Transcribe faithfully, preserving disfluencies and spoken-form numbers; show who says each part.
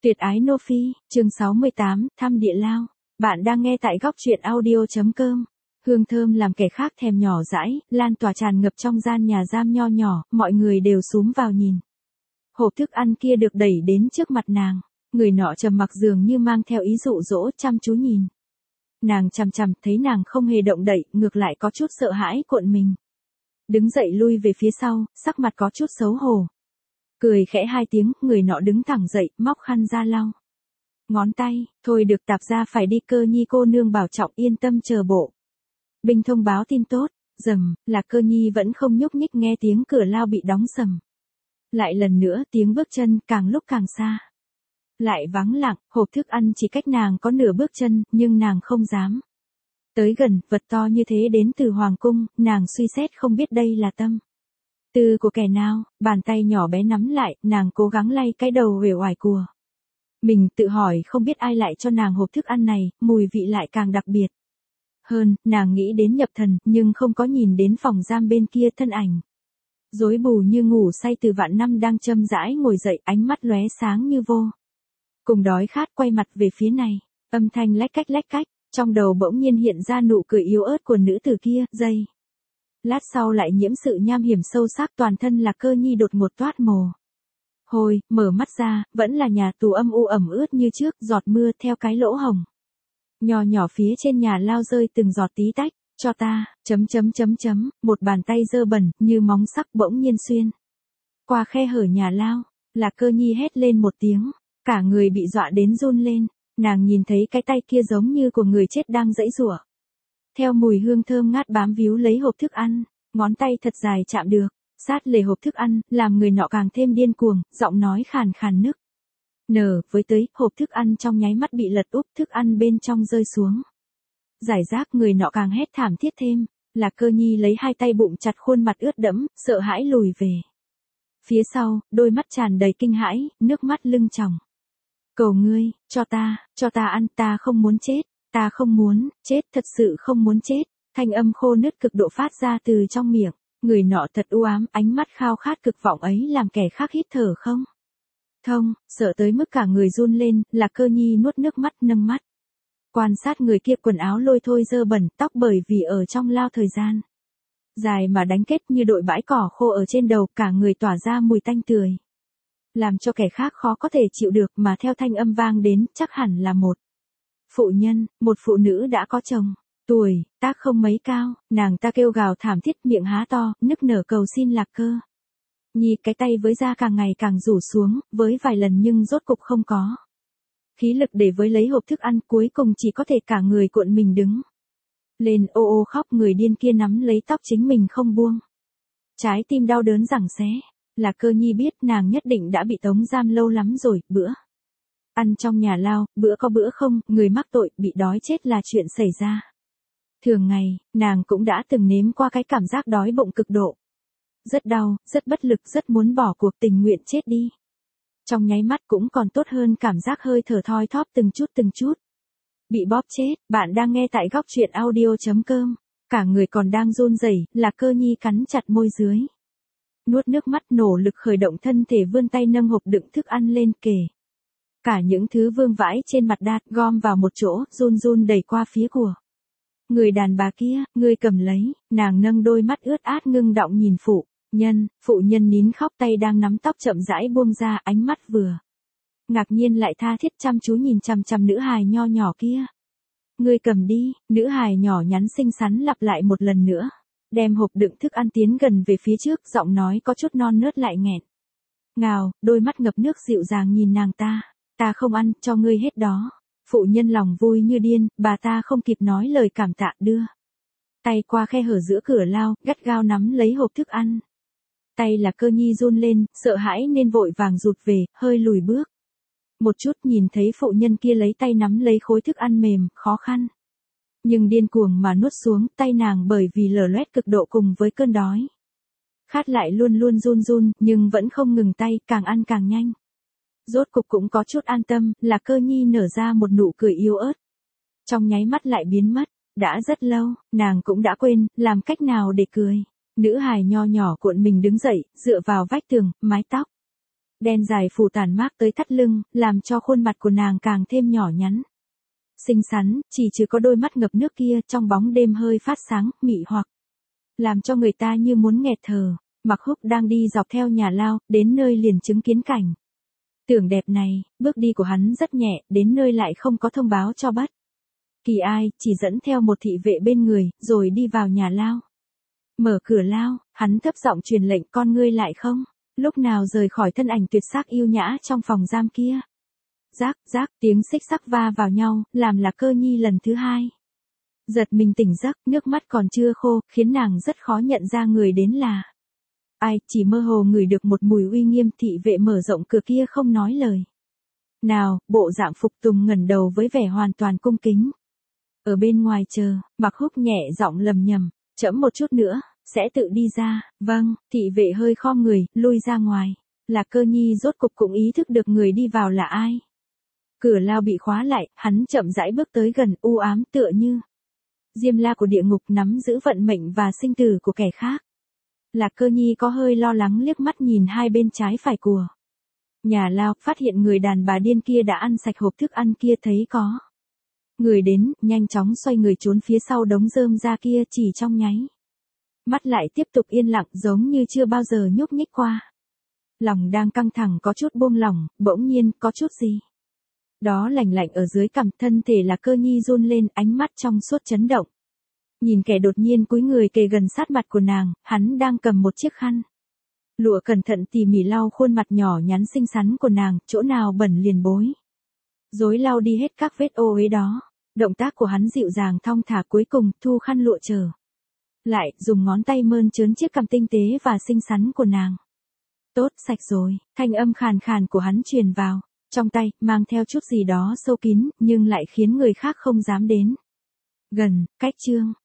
Speaker 1: Tuyệt ái Nô Phi, chương sáu mươi tám, thăm địa lao. Bạn đang nghe tại góc truyện audio.com. Hương thơm làm kẻ khác thèm nhỏ dãi, lan tỏa tràn ngập trong gian nhà giam nho nhỏ, mọi người đều xúm vào nhìn. Hộp thức ăn kia được đẩy đến trước mặt nàng, người nọ trầm mặc dường như mang theo ý dụ dỗ chăm chú nhìn. Nàng chằm chằm thấy nàng không hề động đậy, ngược lại có chút sợ hãi cuộn mình. Đứng dậy lui về phía sau, sắc mặt có chút xấu hổ. Cười khẽ hai tiếng, người nọ đứng thẳng dậy, móc khăn ra lau ngón tay, thôi được tạp ra phải đi, Cơ Nhi cô nương bảo trọng yên tâm chờ bộ binh thông báo tin tốt. Rầm, là Cơ Nhi vẫn không nhúc nhích, nghe tiếng cửa lao bị đóng sầm. Lại lần nữa tiếng bước chân càng lúc càng xa. Lại vắng lặng, hộp thức ăn chỉ cách nàng có nửa bước chân, nhưng nàng không dám tới gần, vật to như thế đến từ hoàng cung, nàng suy xét không biết đây là tâm tư của kẻ nào, bàn tay nhỏ bé nắm lại, nàng cố gắng lay cái đầu uể oải của mình, tự hỏi không biết ai lại cho nàng hộp thức ăn này, mùi vị lại càng đặc biệt hơn, nàng nghĩ đến nhập thần, nhưng không có nhìn đến phòng giam bên kia thân ảnh rối bù như ngủ say từ vạn năm đang châm rãi ngồi dậy, ánh mắt lóe sáng như vô cùng đói khát, quay mặt về phía này, âm thanh lách cách lách cách, trong đầu bỗng nhiên hiện ra nụ cười yếu ớt của nữ tử kia, giây lát sau lại nhiễm sự nham hiểm sâu sắc, toàn thân là Cơ Nhi đột ngột toát mồ hôi, mở mắt ra, vẫn là nhà tù âm u ẩm ướt như trước, giọt mưa theo cái lỗ hồng nho nhỏ phía trên nhà lao rơi từng giọt tí tách. Cho ta, chấm chấm chấm chấm, một bàn tay dơ bẩn như móng sắc bỗng nhiên xuyên qua khe hở nhà lao, là Cơ Nhi hét lên một tiếng, cả người bị dọa đến run lên. Nàng nhìn thấy cái tay kia giống như của người chết đang giãy giụa, theo mùi hương thơm ngát bám víu lấy hộp thức ăn, ngón tay thật dài chạm được sát lề hộp thức ăn, làm người nọ càng thêm điên cuồng, giọng nói khàn khàn nức nở với tới, hộp thức ăn trong nháy mắt bị lật úp, thức ăn bên trong rơi xuống giải rác, người nọ càng hét thảm thiết thêm. Là Cơ Nhi lấy hai tay bụng chặt khuôn mặt ướt đẫm, sợ hãi lùi về phía sau, đôi mắt tràn đầy kinh hãi, nước mắt lưng tròng. Cầu ngươi, cho ta, cho ta ăn, ta không muốn chết, ta không muốn chết, thật sự không muốn chết. Thanh âm khô nứt cực độ phát ra từ trong miệng, người nọ thật u ám, ánh mắt khao khát cực vọng ấy làm kẻ khác hít thở không thông, sợ tới mức cả người run lên. Là Cơ Nhi nuốt nước mắt, nâng mắt quan sát người kia, quần áo lôi thôi dơ bẩn, tóc bởi vì ở trong lao thời gian dài mà đánh kết như đội bãi cỏ khô ở trên đầu, cả người tỏa ra mùi tanh tưởi, làm cho kẻ khác khó có thể chịu được. Mà theo thanh âm vang đến, chắc hẳn là một phụ nhân, một phụ nữ đã có chồng, tuổi tác không mấy cao. Nàng ta kêu gào thảm thiết, miệng há to, nức nở cầu xin Lạc Cơ Nhi. Cái tay với da càng ngày càng rủ xuống, với vài lần nhưng rốt cục không có khí lực để với lấy hộp thức ăn, cuối cùng chỉ có thể cả người cuộn mình đứng lên, ô ô khóc. Người điên kia nắm lấy tóc chính mình không buông, trái tim đau đớn giằng xé. Là Cơ Nhi biết nàng nhất định đã bị tống giam lâu lắm rồi, bữa ăn trong nhà lao, bữa có bữa không, người mắc tội bị đói chết là chuyện xảy ra thường ngày. Nàng cũng đã từng nếm qua cái cảm giác đói bụng cực độ, rất đau, rất bất lực, rất muốn bỏ cuộc, tình nguyện chết đi trong nháy mắt, cũng còn tốt hơn cảm giác hơi thở thoi thóp từng chút từng chút bị bóp chết. Bạn đang nghe tại góc truyện audio.com. Cả người còn đang run rẩy, là Cơ Nhi cắn chặt môi dưới, nuốt nước mắt, nỗ lực khởi động thân thể, vươn tay nâng hộp đựng thức ăn lên, kể cả những thứ vương vãi trên mặt đát, gom vào một chỗ, run run đẩy qua phía của người đàn bà kia. Ngươi cầm lấy. Nàng nâng đôi mắt ướt át ngưng đọng nhìn phụ nhân, phụ nhân nín khóc, tay đang nắm tóc chậm rãi buông ra, ánh mắt vừa ngạc nhiên lại tha thiết chăm chú nhìn chằm chằm nữ hài nho nhỏ kia. Ngươi cầm đi. Nữ hài nhỏ nhắn xinh xắn lặp lại một lần nữa, đem hộp đựng thức ăn tiến gần về phía trước, giọng nói có chút non nớt lại nghẹn ngào, đôi mắt ngập nước dịu dàng nhìn nàng ta. Ta không ăn, cho ngươi hết đó. Phụ nhân lòng vui như điên, bà ta không kịp nói lời cảm tạ, đưa tay qua khe hở giữa cửa lao, gắt gao nắm lấy hộp thức ăn. Tay là Cơ Nhi run lên, sợ hãi nên vội vàng rụt về, hơi lùi bước một chút, nhìn thấy phụ nhân kia lấy tay nắm lấy khối thức ăn mềm, khó khăn nhưng điên cuồng mà nuốt xuống. Tay nàng bởi vì lở loét cực độ cùng với cơn đói khát lại luôn luôn run run, nhưng vẫn không ngừng tay, càng ăn càng nhanh. Rốt cục cũng có chút an tâm, là Cơ Nhi nở ra một nụ cười yếu ớt, trong nháy mắt lại biến mất. Đã rất lâu, nàng cũng đã quên làm cách nào để cười. Nữ hài nho nhỏ cuộn mình đứng dậy, dựa vào vách tường, mái tóc Đen dài phủ tản mát tới thắt lưng, làm cho khuôn mặt của nàng càng thêm nhỏ nhắn. Xinh xắn, chỉ trừ có đôi mắt ngập nước kia trong bóng đêm hơi phát sáng, mị hoặc. Làm cho người ta như muốn nghẹt thở. Mặc Húc đang đi dọc theo nhà lao, đến nơi liền chứng kiến cảnh. Tưởng đẹp này, bước đi của hắn rất nhẹ, đến nơi lại không có thông báo cho bất kỳ ai, chỉ dẫn theo một thị vệ bên người, rồi đi vào nhà lao. Mở cửa lao, hắn thấp giọng truyền lệnh con ngươi lại không, lúc nào rời khỏi thân ảnh tuyệt sắc yêu nhã trong phòng giam kia. Rác, rác, tiếng xích sắc va vào nhau, làm Lạc Cơ Nhi lần thứ hai. Giật mình tỉnh giấc, nước mắt còn chưa khô, khiến nàng rất khó nhận ra người đến là ai, chỉ mơ hồ ngửi được một mùi uy nghiêm. Thị vệ mở rộng cửa kia không nói lời nào, bộ dạng phục tùng ngẩng đầu với vẻ hoàn toàn cung kính. Ở bên ngoài chờ, Mặc Húc nhẹ giọng lầm nhầm, chậm một chút nữa, sẽ tự đi ra. Vâng, thị vệ hơi khom người, lui ra ngoài. Lạc Cơ Nhi rốt cục cũng ý thức được người đi vào là ai. Cửa lao bị khóa lại, hắn chậm rãi bước tới gần, u ám tựa như Diêm La của địa ngục nắm giữ vận mệnh và sinh tử của kẻ khác. Lạc Cơ Nhi có hơi lo lắng liếc mắt nhìn hai bên trái phải của nhà lao, phát hiện người đàn bà điên kia đã ăn sạch hộp thức ăn kia, thấy có người đến, nhanh chóng xoay người trốn phía sau đống rơm ra kia, chỉ trong nháy mắt lại tiếp tục yên lặng giống như chưa bao giờ nhúc nhích qua. Lòng đang căng thẳng có chút buông lỏng, bỗng nhiên có chút gì đó lạnh lạnh ở dưới cằm, thân thể Lạc Cơ Nhi run lên, ánh mắt trong suốt chấn động. Nhìn kẻ đột nhiên cúi người kề gần sát mặt của nàng, hắn đang cầm một chiếc khăn lụa cẩn thận tỉ mỉ lau khuôn mặt nhỏ nhắn xinh xắn của nàng, chỗ nào bẩn liền bối rối lau đi hết các vết ô uế đó. Động tác của hắn dịu dàng thong thả, cuối cùng thu khăn lụa trở lại, dùng ngón tay mơn trớn chiếc cằm tinh tế và xinh xắn của nàng. Tốt, sạch rồi, thanh âm khàn khàn của hắn truyền vào trong tay, mang theo chút gì đó sâu kín, nhưng lại khiến người khác không dám đến gần. Cách chương